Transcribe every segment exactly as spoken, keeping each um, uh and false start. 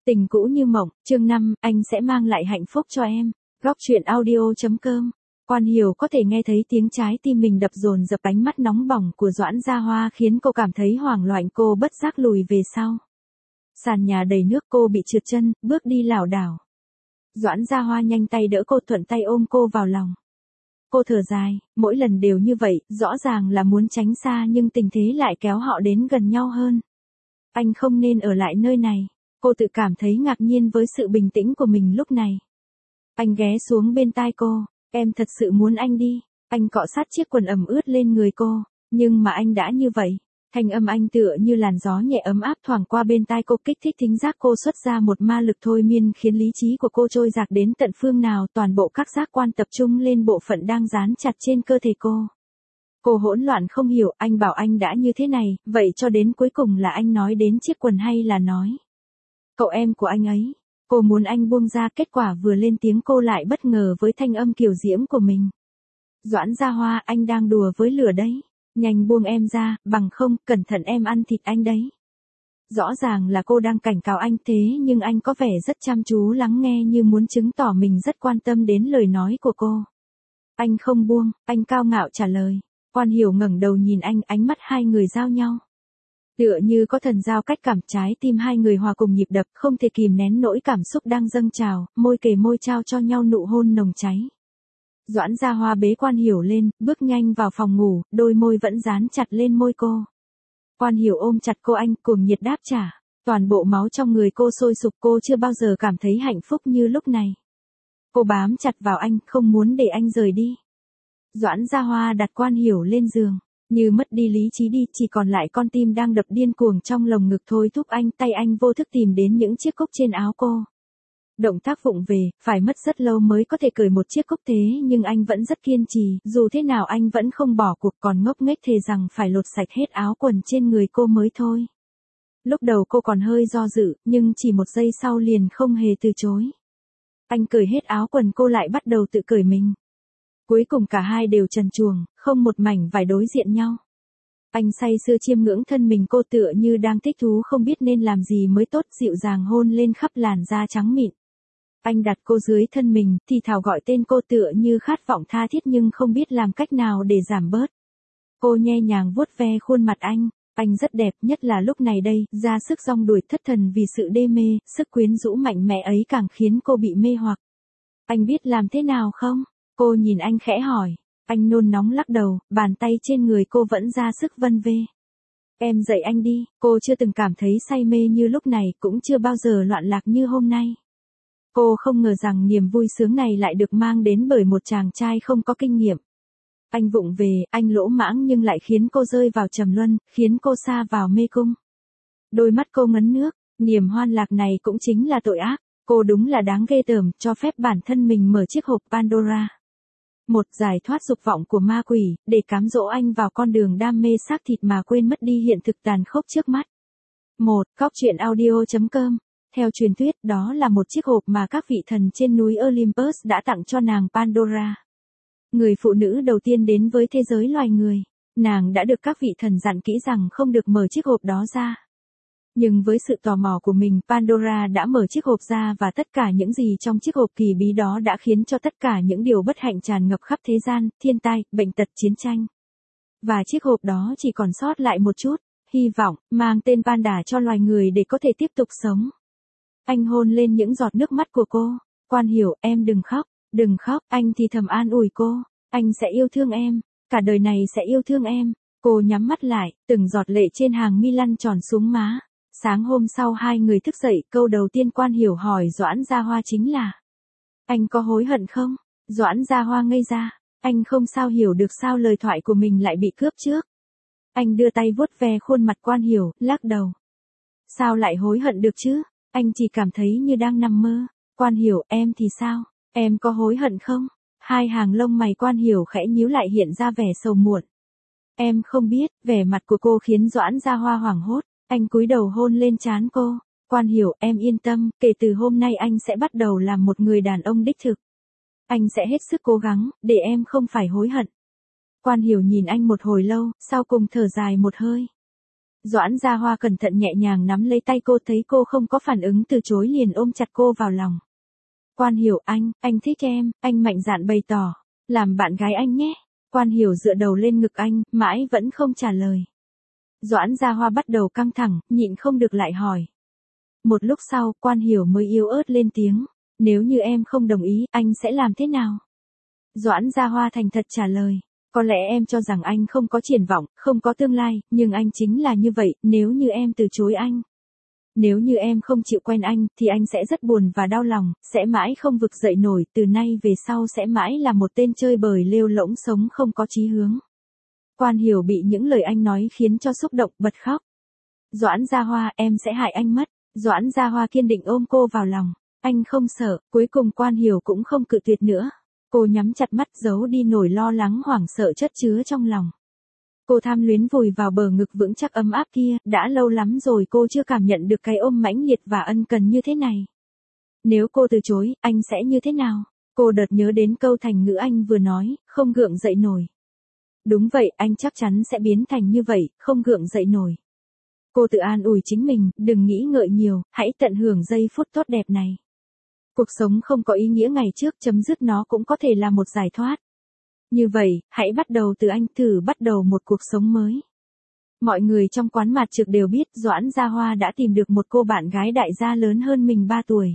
Tình cũ như mộng, chương năm, anh sẽ mang lại hạnh phúc cho em. Góc truyện audio chấm com. Quan Hiểu có thể nghe thấy tiếng trái tim mình đập dồn dập, ánh mắt nóng bỏng của Doãn Gia Hoa khiến cô cảm thấy hoảng loạn, cô bất giác lùi về sau. Sàn nhà đầy nước, cô bị trượt chân, bước đi lảo đảo. Doãn Gia Hoa nhanh tay đỡ cô, thuận tay ôm cô vào lòng. Cô thở dài, mỗi lần đều như vậy, rõ ràng là muốn tránh xa nhưng tình thế lại kéo họ đến gần nhau hơn. Anh không nên ở lại nơi này. Cô tự cảm thấy ngạc nhiên với sự bình tĩnh của mình lúc này. Anh ghé xuống bên tai cô, em thật sự muốn anh đi. Anh cọ sát chiếc quần ẩm ướt lên người cô, nhưng mà anh đã như vậy. Thanh âm anh tựa như làn gió nhẹ ấm áp thoảng qua bên tai cô, kích thích thính giác cô, xuất ra một ma lực thôi miên khiến lý trí của cô trôi dạt đến tận phương nào, toàn bộ các giác quan tập trung lên bộ phận đang dán chặt trên cơ thể cô. Cô hỗn loạn không hiểu, anh bảo anh đã như thế này, vậy cho đến cuối cùng là anh nói đến chiếc quần hay là nói cậu em của anh ấy. Cô muốn anh buông ra, kết quả vừa lên tiếng cô lại bất ngờ với thanh âm kiều diễm của mình. Doãn Gia Hoa, anh đang đùa với lửa đấy. Nhanh buông em ra, bằng không, cẩn thận em ăn thịt anh đấy. Rõ ràng là cô đang cảnh cáo anh, thế nhưng anh có vẻ rất chăm chú lắng nghe, như muốn chứng tỏ mình rất quan tâm đến lời nói của cô. Anh không buông, anh cao ngạo trả lời. Quan Hiểu ngẩng đầu nhìn anh, ánh mắt hai người giao nhau. Tựa như có thần giao cách cảm, trái tim hai người hòa cùng nhịp đập, không thể kìm nén nỗi cảm xúc đang dâng trào, môi kề môi trao cho nhau nụ hôn nồng cháy. Doãn Gia Hoa bế Quan Hiểu lên, bước nhanh vào phòng ngủ, đôi môi vẫn dán chặt lên môi cô. Quan Hiểu ôm chặt cô, anh cuồng nhiệt đáp trả. Toàn bộ máu trong người cô sôi sục, cô chưa bao giờ cảm thấy hạnh phúc như lúc này. Cô bám chặt vào anh, không muốn để anh rời đi. Doãn Gia Hoa đặt Quan Hiểu lên giường, như mất đi lý trí đi, chỉ còn lại con tim đang đập điên cuồng trong lồng ngực thôi thúc anh. Tay anh vô thức tìm đến những chiếc cúc trên áo cô. Động tác vụng về, phải mất rất lâu mới có thể cởi một chiếc cúc, thế nhưng anh vẫn rất kiên trì, dù thế nào anh vẫn không bỏ cuộc, còn ngốc nghếch thề rằng phải lột sạch hết áo quần trên người cô mới thôi. Lúc đầu cô còn hơi do dự, nhưng chỉ một giây sau liền không hề từ chối. Anh cởi hết áo quần, cô lại bắt đầu tự cởi mình. Cuối cùng cả hai đều trần truồng, không một mảnh vải đối diện nhau. Anh say sưa chiêm ngưỡng thân mình cô, tựa như đang thích thú không biết nên làm gì mới tốt, dịu dàng hôn lên khắp làn da trắng mịn. Anh đặt cô dưới thân mình, thì thào gọi tên cô, tựa như khát vọng tha thiết nhưng không biết làm cách nào để giảm bớt. Cô nhẹ nhàng vuốt ve khuôn mặt anh, anh rất đẹp, nhất là lúc này đây, ra sức rong đuổi thất thần vì sự đê mê, sức quyến rũ mạnh mẽ ấy càng khiến cô bị mê hoặc. Anh biết làm thế nào không? Cô nhìn anh khẽ hỏi. Anh nôn nóng lắc đầu, bàn tay trên người cô vẫn ra sức vân vê. Em dạy anh đi, cô chưa từng cảm thấy say mê như lúc này, cũng chưa bao giờ loạn lạc như hôm nay. Cô không ngờ rằng niềm vui sướng này lại được mang đến bởi một chàng trai không có kinh nghiệm. Anh vụng về, anh lỗ mãng nhưng lại khiến cô rơi vào trầm luân, khiến cô sa vào mê cung. Đôi mắt cô ngấn nước, niềm hoan lạc này cũng chính là tội ác. Cô đúng là đáng ghê tởm, cho phép bản thân mình mở chiếc hộp Pandora. Một giải thoát dục vọng của ma quỷ, để cám dỗ anh vào con đường đam mê xác thịt mà quên mất đi hiện thực tàn khốc trước mắt. một. Góc truyện audio chấm com. Theo truyền thuyết, đó là một chiếc hộp mà các vị thần trên núi Olympus đã tặng cho nàng Pandora. Người phụ nữ đầu tiên đến với thế giới loài người. Nàng đã được các vị thần dặn kỹ rằng không được mở chiếc hộp đó ra. Nhưng với sự tò mò của mình, Pandora đã mở chiếc hộp ra, và tất cả những gì trong chiếc hộp kỳ bí đó đã khiến cho tất cả những điều bất hạnh tràn ngập khắp thế gian, thiên tai, bệnh tật, chiến tranh. Và chiếc hộp đó chỉ còn sót lại một chút hy vọng, mang tên Panda cho loài người để có thể tiếp tục sống. Anh hôn lên những giọt nước mắt của cô. Quan Hiểu, em đừng khóc, đừng khóc, anh thì thầm an ủi cô. Anh sẽ yêu thương em, cả đời này sẽ yêu thương em. Cô nhắm mắt lại, từng giọt lệ trên hàng mi lăn tròn xuống má. Sáng hôm sau hai người thức dậy, câu đầu tiên Quan Hiểu hỏi Doãn Gia Hoa chính là: anh có hối hận không? Doãn Gia Hoa ngây ra, anh không sao hiểu được sao lời thoại của mình lại bị cướp trước. Anh đưa tay vuốt ve khuôn mặt Quan Hiểu, lắc đầu. Sao lại hối hận được chứ? Anh chỉ cảm thấy như đang nằm mơ. Quan Hiểu, em thì sao? Em có hối hận không? Hai hàng lông mày Quan Hiểu khẽ nhíu lại, hiện ra vẻ sầu muộn. Em không biết, vẻ mặt của cô khiến Doãn Gia Hoa hoảng hốt. Anh cúi đầu hôn lên trán cô. Quan Hiểu, em yên tâm, kể từ hôm nay anh sẽ bắt đầu làm một người đàn ông đích thực. Anh sẽ hết sức cố gắng, để em không phải hối hận. Quan Hiểu nhìn anh một hồi lâu, sau cùng thở dài một hơi. Doãn Gia Hoa cẩn thận nhẹ nhàng nắm lấy tay cô, thấy cô không có phản ứng từ chối liền ôm chặt cô vào lòng. Quan Hiểu, anh, anh thích em, anh mạnh dạn bày tỏ, làm bạn gái anh nhé. Quan Hiểu dựa đầu lên ngực anh, mãi vẫn không trả lời. Doãn Gia Hoa bắt đầu căng thẳng, nhịn không được lại hỏi. Một lúc sau, Quan Hiểu mới yếu ớt lên tiếng, nếu như em không đồng ý, anh sẽ làm thế nào? Doãn Gia Hoa thành thật trả lời, có lẽ em cho rằng anh không có triển vọng, không có tương lai, nhưng anh chính là như vậy, nếu như em từ chối anh. Nếu như em không chịu quen anh, thì anh sẽ rất buồn và đau lòng, sẽ mãi không vực dậy nổi, từ nay về sau sẽ mãi là một tên chơi bời lêu lỗng sống không có chí hướng. Quan Hiểu bị những lời anh nói khiến cho xúc động, bật khóc. Doãn Gia Hoa, em sẽ hại anh mất. Doãn Gia Hoa kiên định ôm cô vào lòng. Anh không sợ, cuối cùng Quan Hiểu cũng không cự tuyệt nữa. Cô nhắm chặt mắt giấu đi nỗi lo lắng hoảng sợ chất chứa trong lòng. Cô tham luyến vùi vào bờ ngực vững chắc ấm áp kia, đã lâu lắm rồi cô chưa cảm nhận được cái ôm mãnh liệt và ân cần như thế này. Nếu cô từ chối, anh sẽ như thế nào? Cô đợt nhớ đến câu thành ngữ anh vừa nói, không gượng dậy nổi. Đúng vậy, anh chắc chắn sẽ biến thành như vậy, không gượng dậy nổi. Cô tự an ủi chính mình, đừng nghĩ ngợi nhiều, hãy tận hưởng giây phút tốt đẹp này. Cuộc sống không có ý nghĩa ngày trước, chấm dứt nó cũng có thể là một giải thoát. Như vậy, hãy bắt đầu từ anh, thử bắt đầu một cuộc sống mới. Mọi người trong quán mặt trực đều biết Doãn Gia Hoa đã tìm được một cô bạn gái đại gia lớn hơn mình ba tuổi.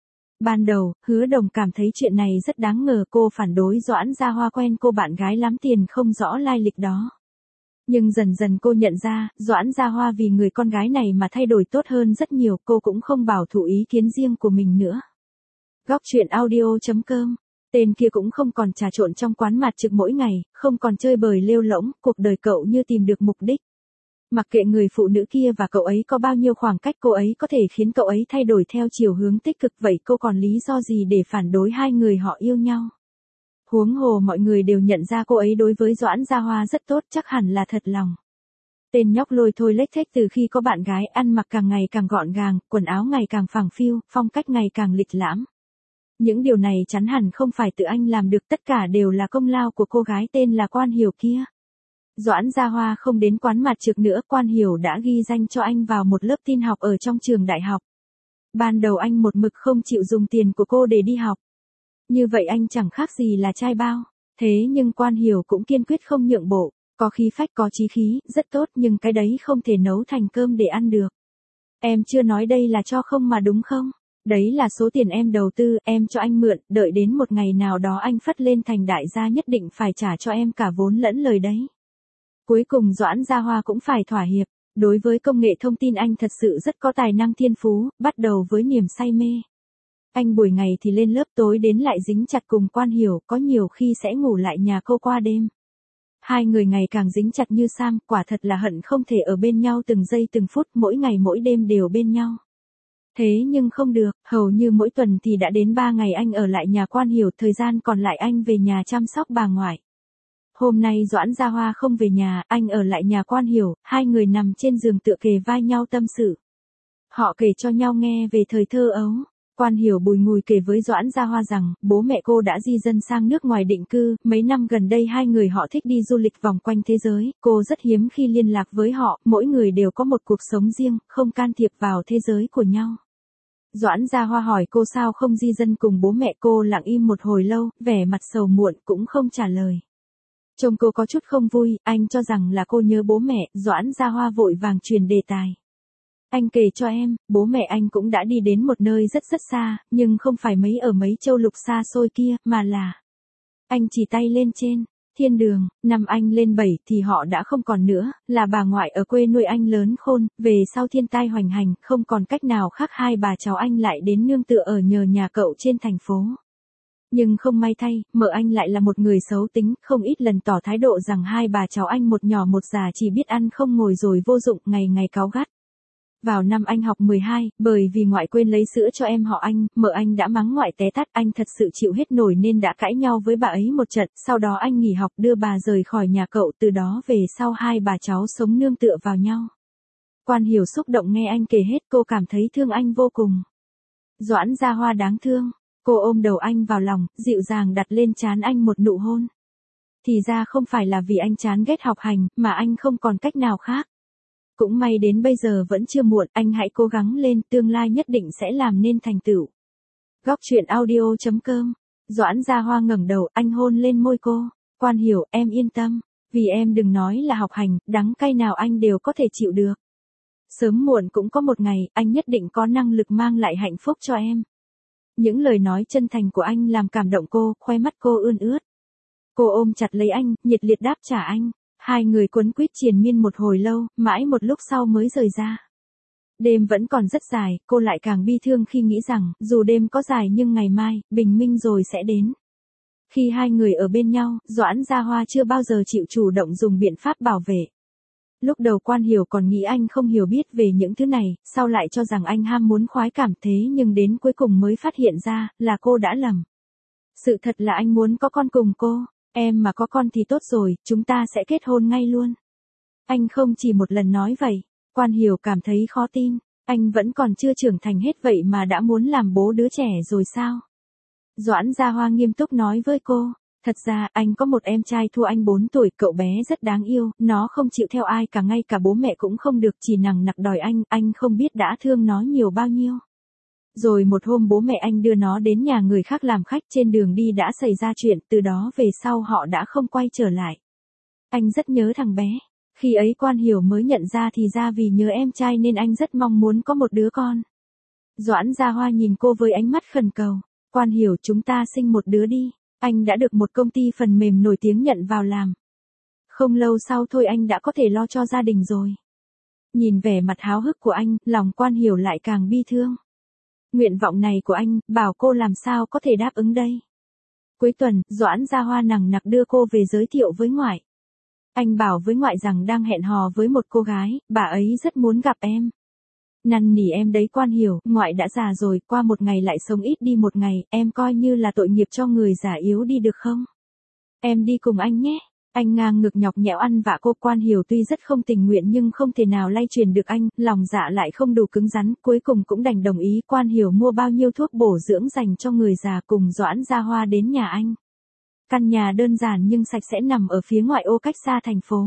Ban đầu, Hứa Đồng cảm thấy chuyện này rất đáng ngờ, cô phản đối Doãn Gia Hoa quen cô bạn gái lắm tiền không rõ lai lịch đó. Nhưng dần dần cô nhận ra, Doãn Gia Hoa vì người con gái này mà thay đổi tốt hơn rất nhiều, cô cũng không bảo thủ ý kiến riêng của mình nữa. Góc truyện audio chấm com. Tên kia cũng không còn trà trộn trong quán mặt trực mỗi ngày, không còn chơi bời lêu lỗng, cuộc đời cậu như tìm được mục đích. Mặc kệ người phụ nữ kia và cậu ấy có bao nhiêu khoảng cách, cô ấy có thể khiến cậu ấy thay đổi theo chiều hướng tích cực, vậy cô còn lý do gì để phản đối hai người họ yêu nhau? Huống hồ mọi người đều nhận ra cô ấy đối với Doãn Gia Hoa rất tốt, chắc hẳn là thật lòng. Tên nhóc lôi thôi lếch thếch từ khi có bạn gái, ăn mặc càng ngày càng gọn gàng, quần áo ngày càng phẳng phiu, phong cách ngày càng lịch lãm. Những điều này chắn hẳn không phải tự anh làm được, tất cả đều là công lao của cô gái tên là Quan Hiểu kia. Doãn Gia Hoa không đến quán mặt trực nữa, Quan Hiểu đã ghi danh cho anh vào một lớp tin học ở trong trường đại học. Ban đầu anh một mực không chịu dùng tiền của cô để đi học. Như vậy anh chẳng khác gì là trai bao. Thế nhưng Quan Hiểu cũng kiên quyết không nhượng bộ, có khí phách có chí khí, rất tốt, nhưng cái đấy không thể nấu thành cơm để ăn được. Em chưa nói đây là cho không mà đúng không? Đấy là số tiền em đầu tư, em cho anh mượn, đợi đến một ngày nào đó anh phất lên thành đại gia nhất định phải trả cho em cả vốn lẫn lời đấy. Cuối cùng Doãn Gia Hoa cũng phải thỏa hiệp, đối với công nghệ thông tin anh thật sự rất có tài năng thiên phú, bắt đầu với niềm say mê. Anh buổi ngày thì lên lớp, tối đến lại dính chặt cùng Quan Hiểu, có nhiều khi sẽ ngủ lại nhà cô qua đêm. Hai người ngày càng dính chặt như sam, quả thật là hận không thể ở bên nhau từng giây từng phút, mỗi ngày mỗi đêm đều bên nhau. Thế nhưng không được, hầu như mỗi tuần thì đã đến ba ngày anh ở lại nhà Quan Hiểu, thời gian còn lại anh về nhà chăm sóc bà ngoại. Hôm nay Doãn Gia Hoa không về nhà, anh ở lại nhà Quan Hiểu, hai người nằm trên giường tựa kề vai nhau tâm sự. Họ kể cho nhau nghe về thời thơ ấu. Quan Hiểu bùi ngùi kể với Doãn Gia Hoa rằng, bố mẹ cô đã di dân sang nước ngoài định cư, mấy năm gần đây hai người họ thích đi du lịch vòng quanh thế giới, cô rất hiếm khi liên lạc với họ, mỗi người đều có một cuộc sống riêng, không can thiệp vào thế giới của nhau. Doãn Gia Hoa hỏi cô sao không di dân cùng bố mẹ, cô lặng im một hồi lâu, vẻ mặt sầu muộn cũng không trả lời. Trông cô có chút không vui, anh cho rằng là cô nhớ bố mẹ, Doãn Gia Hoa vội vàng truyền đề tài. Anh kể cho em, bố mẹ anh cũng đã đi đến một nơi rất rất xa, nhưng không phải mấy ở mấy châu lục xa xôi kia, mà là... Anh chỉ tay lên trên, thiên đường, năm anh lên bảy thì họ đã không còn nữa, là bà ngoại ở quê nuôi anh lớn khôn, về sau thiên tai hoành hành, không còn cách nào khác hai bà cháu anh lại đến nương tựa ở nhờ nhà cậu trên thành phố. Nhưng không may thay, mợ anh lại là một người xấu tính, không ít lần tỏ thái độ rằng hai bà cháu anh một nhỏ một già chỉ biết ăn không ngồi rồi vô dụng, ngày ngày cáu gắt. Vào năm anh học mười hai, bởi vì ngoại quên lấy sữa cho em họ anh, mợ anh đã mắng ngoại té tát, anh thật sự chịu hết nổi nên đã cãi nhau với bà ấy một trận, sau đó anh nghỉ học đưa bà rời khỏi nhà cậu, từ đó về sau hai bà cháu sống nương tựa vào nhau. Quan Hiểu xúc động nghe anh kể hết, cô cảm thấy thương anh vô cùng. Doãn Gia Hoa đáng thương, cô ôm đầu anh vào lòng, dịu dàng đặt lên trán anh một nụ hôn. Thì ra không phải là vì anh chán ghét học hành, mà anh không còn cách nào khác. Cũng may đến bây giờ vẫn chưa muộn, anh hãy cố gắng lên, tương lai nhất định sẽ làm nên thành tựu. Góc truyện audio chấm com. Doãn Gia Hoa ngẩng đầu, anh hôn lên môi cô. Quan Hiểu, em yên tâm, vì em đừng nói là học hành, đắng cay nào anh đều có thể chịu được. Sớm muộn cũng có một ngày, anh nhất định có năng lực mang lại hạnh phúc cho em. Những lời nói chân thành của anh làm cảm động cô, khoe mắt cô ươn ướt. Cô ôm chặt lấy anh, nhiệt liệt đáp trả anh. Hai người quấn quýt triền miên một hồi lâu, mãi một lúc sau mới rời ra. Đêm vẫn còn rất dài, cô lại càng bi thương khi nghĩ rằng, dù đêm có dài nhưng ngày mai, bình minh rồi sẽ đến. Khi hai người ở bên nhau, Doãn Gia Hoa chưa bao giờ chịu chủ động dùng biện pháp bảo vệ. Lúc đầu Quan Hiểu còn nghĩ anh không hiểu biết về những thứ này, sau lại cho rằng anh ham muốn khoái cảm thế nhưng đến cuối cùng mới phát hiện ra, là cô đã lầm. Sự thật là anh muốn có con cùng cô, em mà có con thì tốt rồi, chúng ta sẽ kết hôn ngay luôn. Anh không chỉ một lần nói vậy, Quan Hiểu cảm thấy khó tin, anh vẫn còn chưa trưởng thành hết vậy mà đã muốn làm bố đứa trẻ rồi sao? Doãn Gia Hoa nghiêm túc nói với cô. Thật ra, anh có một em trai thua anh bốn tuổi, cậu bé rất đáng yêu, nó không chịu theo ai cả, ngay cả bố mẹ cũng không được, chỉ nằng nặc đòi anh, anh không biết đã thương nó nhiều bao nhiêu. Rồi một hôm bố mẹ anh đưa nó đến nhà người khác làm khách, trên đường đi đã xảy ra chuyện, từ đó về sau họ đã không quay trở lại. Anh rất nhớ thằng bé. Khi ấy Quan Hiểu mới nhận ra thì ra vì nhớ em trai nên anh rất mong muốn có một đứa con. Doãn Gia Hoa nhìn cô với ánh mắt khẩn cầu. Quan Hiểu, chúng ta sinh một đứa đi. Anh đã được một công ty phần mềm nổi tiếng nhận vào làm. Không lâu sau thôi anh đã có thể lo cho gia đình rồi. Nhìn vẻ mặt háo hức của anh, lòng Quan Hiểu lại càng bi thương. Nguyện vọng này của anh, bảo cô làm sao có thể đáp ứng đây. Cuối tuần, Doãn Gia Hoa nằng nặc đưa cô về giới thiệu với ngoại. Anh bảo với ngoại rằng đang hẹn hò với một cô gái, bà ấy rất muốn gặp em. Năn nỉ em đấy Quan Hiểu, ngoại đã già rồi, qua một ngày lại sống ít đi một ngày, em coi như là tội nghiệp cho người già yếu đi được không? Em đi cùng anh nhé. Anh ngang ngực nhọc nhẽo ăn vạ cô. Quan Hiểu tuy rất không tình nguyện nhưng không thể nào lay truyền được anh, lòng dạ lại không đủ cứng rắn, cuối cùng cũng đành đồng ý. Quan Hiểu mua bao nhiêu thuốc bổ dưỡng dành cho người già cùng Doãn Gia Hoa đến nhà anh. Căn nhà đơn giản nhưng sạch sẽ nằm ở phía ngoại ô cách xa thành phố.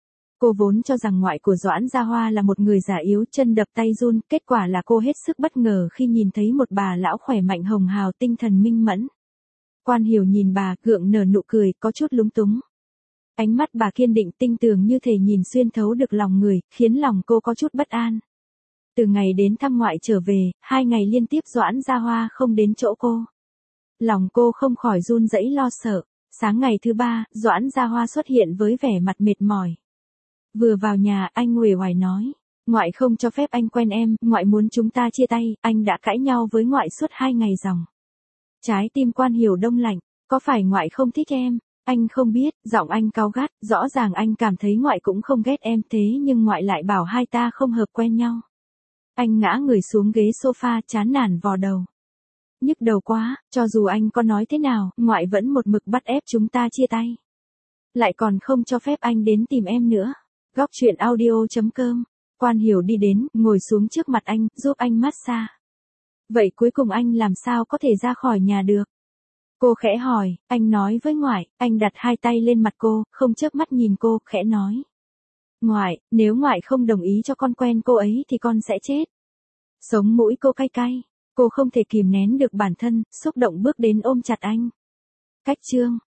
Cô vốn cho rằng ngoại của Doãn Gia Hoa là một người già yếu, chân đập tay run, kết quả là cô hết sức bất ngờ khi nhìn thấy một bà lão khỏe mạnh hồng hào, tinh thần minh mẫn. Quan Hiểu nhìn bà, gượng nở nụ cười, có chút lúng túng. Ánh mắt bà kiên định tinh tường như thể nhìn xuyên thấu được lòng người, khiến lòng cô có chút bất an. Từ ngày đến thăm ngoại trở về, hai ngày liên tiếp Doãn Gia Hoa không đến chỗ cô. Lòng cô không khỏi run rẩy lo sợ. Sáng ngày thứ ba, Doãn Gia Hoa xuất hiện với vẻ mặt mệt mỏi. Vừa vào nhà, anh uể oải nói. Ngoại không cho phép anh quen em, ngoại muốn chúng ta chia tay, anh đã cãi nhau với ngoại suốt hai ngày ròng. Trái tim Quan Hiểu đông lạnh, có phải ngoại không thích em? Anh không biết, giọng anh cáu gắt, rõ ràng anh cảm thấy ngoại cũng không ghét em thế nhưng ngoại lại bảo hai ta không hợp quen nhau. Anh ngã người xuống ghế sofa, chán nản vò đầu. Nhức đầu quá, cho dù anh có nói thế nào, ngoại vẫn một mực bắt ép chúng ta chia tay. Lại còn không cho phép anh đến tìm em nữa. Góc truyện audio chấm com. Quan Hiểu đi đến, ngồi xuống trước mặt anh, giúp anh massage. Vậy cuối cùng anh làm sao có thể ra khỏi nhà được? Cô khẽ hỏi, anh nói với ngoại, anh đặt hai tay lên mặt cô, không chớp mắt nhìn cô, khẽ nói. Ngoại, nếu ngoại không đồng ý cho con quen cô ấy thì con sẽ chết. Sống mũi cô cay cay, cô không thể kìm nén được bản thân, xúc động bước đến ôm chặt anh. Cách chương.